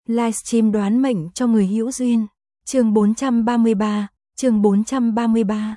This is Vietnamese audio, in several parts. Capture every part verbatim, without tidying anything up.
Livestream đoán mệnh cho người hữu duyên. Chương bốn trăm ba mươi ba, chương bốn trăm ba mươi ba.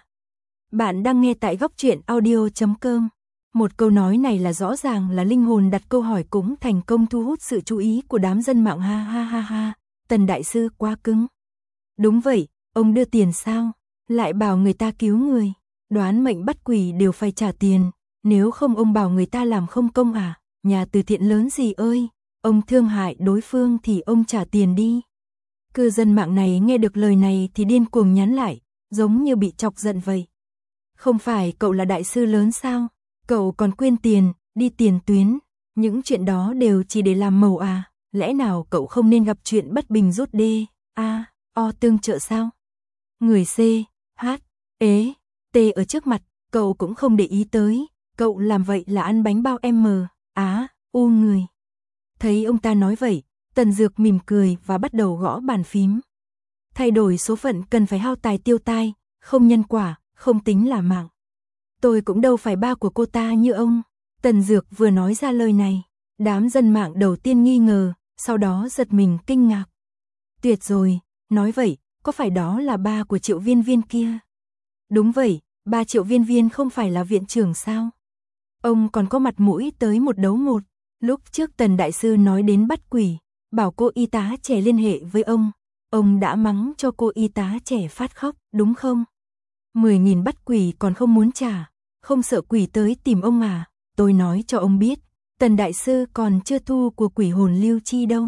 Bạn đang nghe tại góc truyện audio chấm com. Một câu nói này là rõ ràng là linh hồn đặt câu hỏi cũng thành công thu hút sự chú ý của đám dân mạng ha ha ha ha. Tần đại sư quá cứng. Đúng vậy, ông đưa tiền sao? Lại bảo người ta cứu người. Đoán mệnh bắt quỷ đều phải trả tiền. Nếu không ông bảo người ta làm không công à? Nhà từ thiện lớn gì ơi? Ông thương hại đối phương thì ông trả tiền đi. Cư dân mạng này nghe được lời này thì điên cuồng nhắn lại, giống như bị chọc giận vậy. Không phải cậu là đại sư lớn sao? Cậu còn quyên tiền, đi tiền tuyến. Những chuyện đó đều chỉ để làm màu à? Lẽ nào cậu không nên gặp chuyện bất bình rút đê, a, o tương trợ sao? Người C, H, ế, T ở trước mặt, cậu cũng không để ý tới. Cậu làm vậy là ăn bánh bao M, á, u người. Thấy ông ta nói vậy, Tần Dược mỉm cười và bắt đầu gõ bàn phím. Thay đổi số phận cần phải hao tài tiêu tai, không nhân quả, không tính là mạng. Tôi cũng đâu phải ba của cô ta như ông. Tần Dược vừa nói ra lời này, đám dân mạng đầu tiên nghi ngờ, sau đó giật mình kinh ngạc. Tuyệt rồi, nói vậy, có phải đó là ba của Triệu Viên Viên kia? Đúng vậy, ba Triệu Viên Viên không phải là viện trưởng sao? Ông còn có mặt mũi tới một đấu một. Lúc trước Tần đại sư nói đến bắt quỷ, bảo cô y tá trẻ liên hệ với ông, ông đã mắng cho cô y tá trẻ phát khóc, đúng không? Mười nghìn bắt quỷ còn không muốn trả, không sợ quỷ tới tìm ông à? Tôi nói cho ông biết, Tần đại sư còn chưa thu của quỷ hồn Lưu Chi đâu.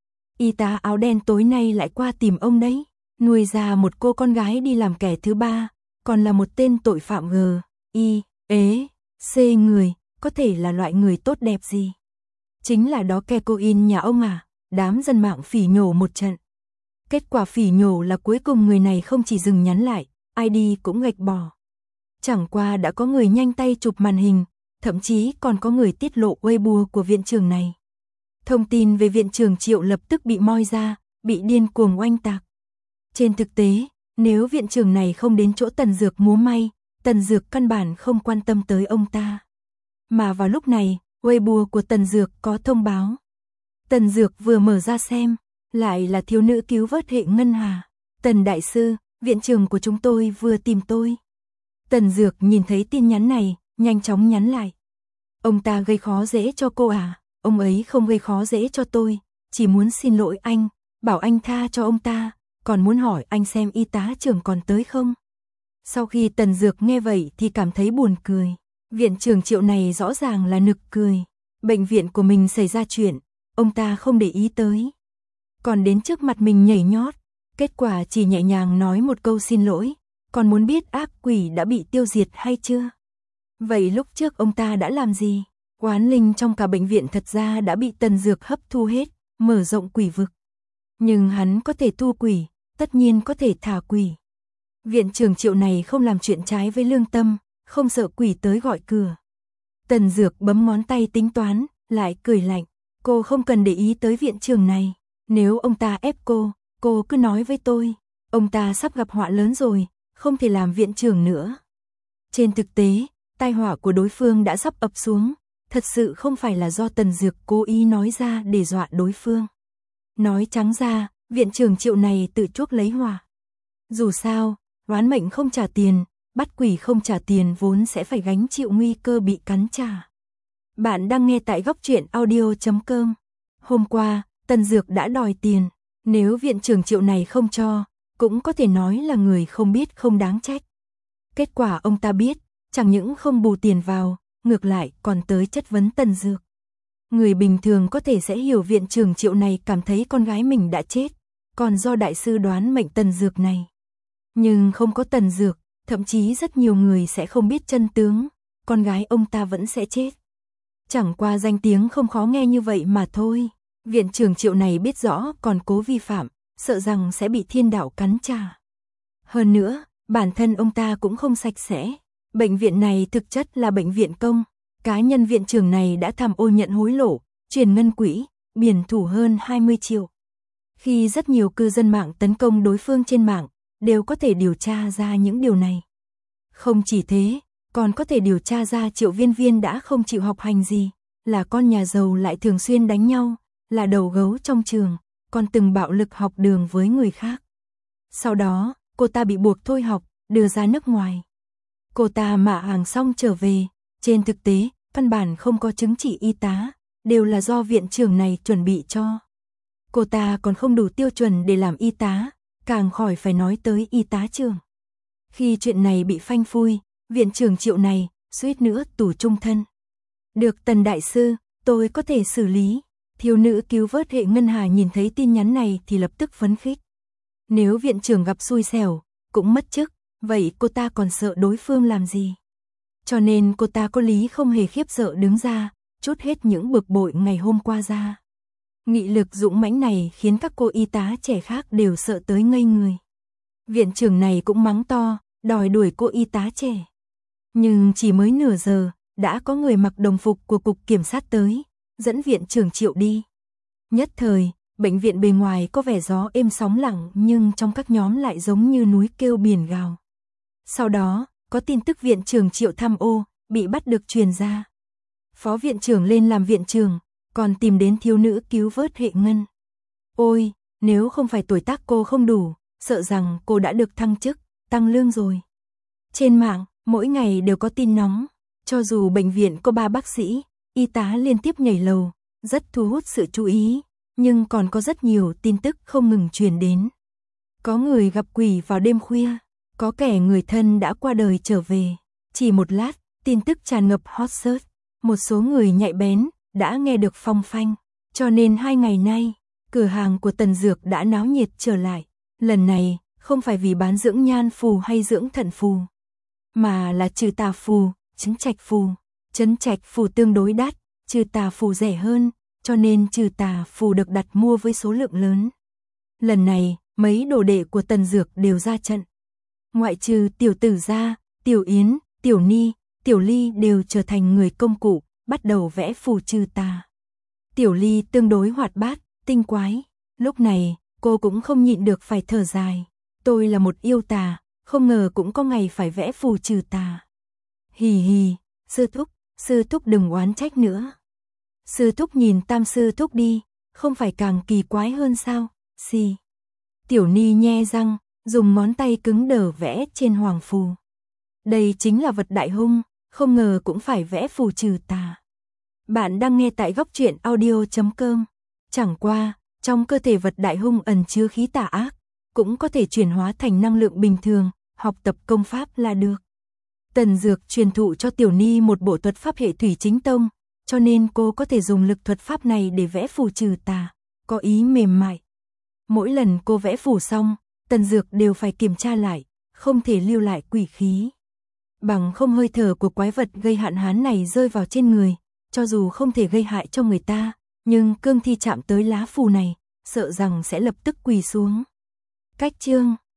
Y tá áo đen tối nay lại qua tìm ông đấy, nuôi ra một cô con gái đi làm kẻ thứ ba, còn là một tên tội phạm G, I, ế, C người, có thể là loại người tốt đẹp gì? Chính là đó Kecoin nhà ông à? Đám dân mạng phỉ nhổ một trận. Kết quả phỉ nhổ là cuối cùng người này không chỉ dừng nhắn lại, i đê cũng gạch bỏ. Chẳng qua đã có người nhanh tay chụp màn hình, thậm chí còn có người tiết lộ Weibo của viện trưởng này. Thông tin về viện trưởng Triệu lập tức bị moi ra, bị điên cuồng oanh tạc. Trên thực tế, nếu viện trưởng này không đến chỗ Tần Dược múa may, Tần Dược căn bản không quan tâm tới ông ta. Mà vào lúc này, Weibo của Tần Dược có thông báo. Tần Dược vừa mở ra xem, lại là thiếu nữ cứu vớt hệ ngân hà. Tần đại sư, viện trưởng của chúng tôi vừa tìm tôi. Tần Dược nhìn thấy tin nhắn này, nhanh chóng nhắn lại. Ông ta gây khó dễ cho cô à? Ông ấy không gây khó dễ cho tôi, chỉ muốn xin lỗi anh, bảo anh tha cho ông ta, còn muốn hỏi anh xem y tá trưởng còn tới không. Sau khi Tần Dược nghe vậy thì cảm thấy buồn cười. Viện trưởng Triệu này rõ ràng là nực cười. Bệnh viện của mình xảy ra chuyện, ông ta không để ý tới. Còn đến trước mặt mình nhảy nhót, kết quả chỉ nhẹ nhàng nói một câu xin lỗi, còn muốn biết ác quỷ đã bị tiêu diệt hay chưa. Vậy lúc trước ông ta đã làm gì? Oán linh trong cả bệnh viện thật ra đã bị Tần Dược hấp thu hết, mở rộng quỷ vực. Nhưng hắn có thể thu quỷ, tất nhiên có thể thả quỷ. Viện trưởng Triệu này không làm chuyện trái với lương tâm, không sợ quỷ tới gọi cửa. Tần Dược bấm ngón tay tính toán, lại cười lạnh. Cô không cần để ý tới viện trưởng này. Nếu ông ta ép cô, cô cứ nói với tôi. Ông ta sắp gặp họa lớn rồi, không thể làm viện trưởng nữa. Trên thực tế, tai họa của đối phương đã sắp ập xuống. Thật sự không phải là do Tần Dược cố ý nói ra để dọa đối phương. Nói trắng ra, viện trưởng Triệu này tự chuốc lấy họa. Dù sao, oán mệnh không trả tiền, bắt quỷ không trả tiền vốn sẽ phải gánh chịu nguy cơ bị cắn trả. Bạn đang nghe tại góc truyện audio chấm com. Hôm qua, Tần Dược đã đòi tiền. Nếu viện trưởng Triệu này không cho, cũng có thể nói là người không biết không đáng trách. Kết quả ông ta biết, chẳng những không bù tiền vào, ngược lại còn tới chất vấn Tần Dược. Người bình thường có thể sẽ hiểu viện trưởng Triệu này cảm thấy con gái mình đã chết, còn do đại sư đoán mệnh Tần Dược này. Nhưng không có Tần Dược, thậm chí rất nhiều người sẽ không biết chân tướng, con gái ông ta vẫn sẽ chết. Chẳng qua danh tiếng không khó nghe như vậy mà thôi. Viện trưởng Triệu này biết rõ còn cố vi phạm, sợ rằng sẽ bị thiên đạo cắn trả. Hơn nữa, bản thân ông ta cũng không sạch sẽ. Bệnh viện này thực chất là bệnh viện công. Cá nhân viện trưởng này đã tham ô nhận hối lộ, truyền ngân quỹ, biển thủ hơn hai mươi triệu. Khi rất nhiều cư dân mạng tấn công đối phương trên mạng, đều có thể điều tra ra những điều này. Không chỉ thế, còn có thể điều tra ra Triệu Viên Viên đã không chịu học hành gì, là con nhà giàu lại thường xuyên đánh nhau, là đầu gấu trong trường, còn từng bạo lực học đường với người khác. Sau đó, cô ta bị buộc thôi học, đưa ra nước ngoài. Cô ta mạ hàng xong trở về, trên thực tế, văn bản không có chứng chỉ y tá, đều là do viện trưởng này chuẩn bị cho. Cô ta còn không đủ tiêu chuẩn để làm y tá, càng khỏi phải nói tới y tá trưởng. Khi chuyện này bị phanh phui, viện trưởng Triệu này, suýt nữa tù chung thân. Được Tần đại sư, tôi có thể xử lý. Thiếu nữ cứu vớt hệ ngân hà nhìn thấy tin nhắn này thì lập tức phấn khích. Nếu viện trưởng gặp xui xẻo, cũng mất chức, vậy cô ta còn sợ đối phương làm gì? Cho nên cô ta có lý không hề khiếp sợ đứng ra, trút hết những bực bội ngày hôm qua ra. Nghị lực dũng mãnh này khiến các cô y tá trẻ khác đều sợ tới ngây người. Viện trưởng này cũng mắng to, đòi đuổi cô y tá trẻ. Nhưng chỉ mới nửa giờ, đã có người mặc đồng phục của cục kiểm sát tới, dẫn viện trưởng Triệu đi. Nhất thời, bệnh viện bề ngoài có vẻ gió êm sóng lặng nhưng trong các nhóm lại giống như núi kêu biển gào. Sau đó, có tin tức viện trưởng Triệu tham ô, bị bắt được truyền ra. Phó viện trưởng lên làm viện trưởng, còn tìm đến thiếu nữ cứu vớt hệ ngân. Ôi, nếu không phải tuổi tác cô không đủ, sợ rằng cô đã được thăng chức, tăng lương rồi. Trên mạng, mỗi ngày đều có tin nóng, cho dù bệnh viện có ba bác sĩ, y tá liên tiếp nhảy lầu, rất thu hút sự chú ý, nhưng còn có rất nhiều tin tức không ngừng truyền đến. Có người gặp quỷ vào đêm khuya, có kẻ người thân đã qua đời trở về. Chỉ một lát, tin tức tràn ngập hot search, một số người nhạy bén đã nghe được phong phanh, cho nên hai ngày nay, cửa hàng của Tần Dược đã náo nhiệt trở lại. Lần này, không phải vì bán dưỡng nhan phù hay dưỡng thận phù, mà là trừ tà phù, trấn trạch phù. Trấn trạch phù tương đối đắt, trừ tà phù rẻ hơn, cho nên trừ tà phù được đặt mua với số lượng lớn. Lần này, mấy đồ đệ của Tần Dược đều ra trận. Ngoại trừ tiểu tử ra, tiểu Yến, tiểu Ni, tiểu Ly đều trở thành người công cụ, bắt đầu vẽ phù trừ tà. Tiểu Ly tương đối hoạt bát, tinh quái. Lúc này, cô cũng không nhịn được phải thở dài. Tôi là một yêu tà, không ngờ cũng có ngày phải vẽ phù trừ tà. Hì hì, sư thúc, sư thúc đừng oán trách nữa. Sư thúc nhìn tam sư thúc đi, không phải càng kỳ quái hơn sao? Xì. Tiểu Ni nhe răng, dùng ngón tay cứng đờ vẽ trên hoàng phù. Đây chính là vật đại hung, không ngờ cũng phải vẽ phù trừ tà. Bạn đang nghe tại góc truyện audio chấm com. Chẳng qua, trong cơ thể vật đại hung ẩn chứa khí tà ác, cũng có thể chuyển hóa thành năng lượng bình thường, học tập công pháp là được. Tần Dược truyền thụ cho Tiểu Ni một bộ thuật pháp hệ thủy chính tông, cho nên cô có thể dùng lực thuật pháp này để vẽ phù trừ tà, có ý mềm mại. Mỗi lần cô vẽ phù xong, Tần Dược đều phải kiểm tra lại, không thể lưu lại quỷ khí. Bằng không hơi thở của quái vật gây hạn hán này rơi vào trên người, cho dù không thể gây hại cho người ta, nhưng cương thi chạm tới lá phù này, sợ rằng sẽ lập tức quỳ xuống. Cách chương